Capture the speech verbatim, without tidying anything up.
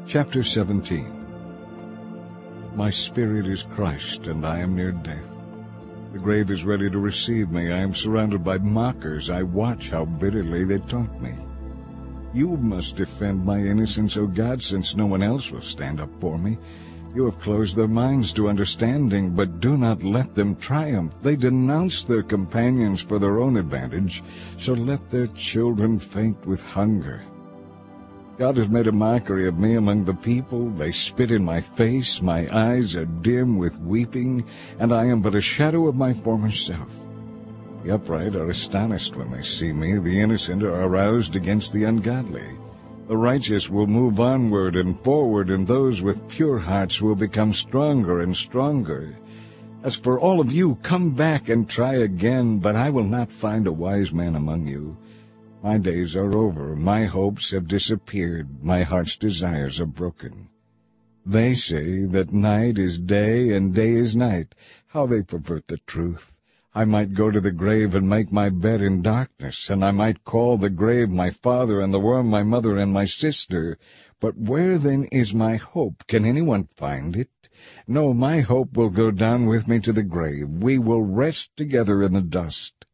Chapter seventeen. My spirit is crushed, and I am near death. The grave is ready to receive me. I am surrounded by mockers. I watch how bitterly they taunt me. You must defend my innocence, O God, since no one else will stand up for me. You have closed their minds to understanding, but do not let them triumph. They denounce their companions for their own advantage, so let their children faint with hunger. God has made a mockery of me among the people. They spit in my face. My eyes are dim with weeping, and I am but a shadow of my former self. The upright are astonished when they see me. The innocent are aroused against the ungodly. The righteous will move onward and forward, and those with pure hearts will become stronger and stronger. As for all of you, come back and try again, but I will not find a wise man among you. My days are over, my hopes have disappeared, my heart's desires are broken. They say that night is day and day is night. How they pervert the truth! I might go to the grave and make my bed in darkness, and I might call the grave my father and the worm my mother and my sister. But where then is my hope? Can anyone find it? No, my hope will go down with me to the grave. We will rest together in the dust.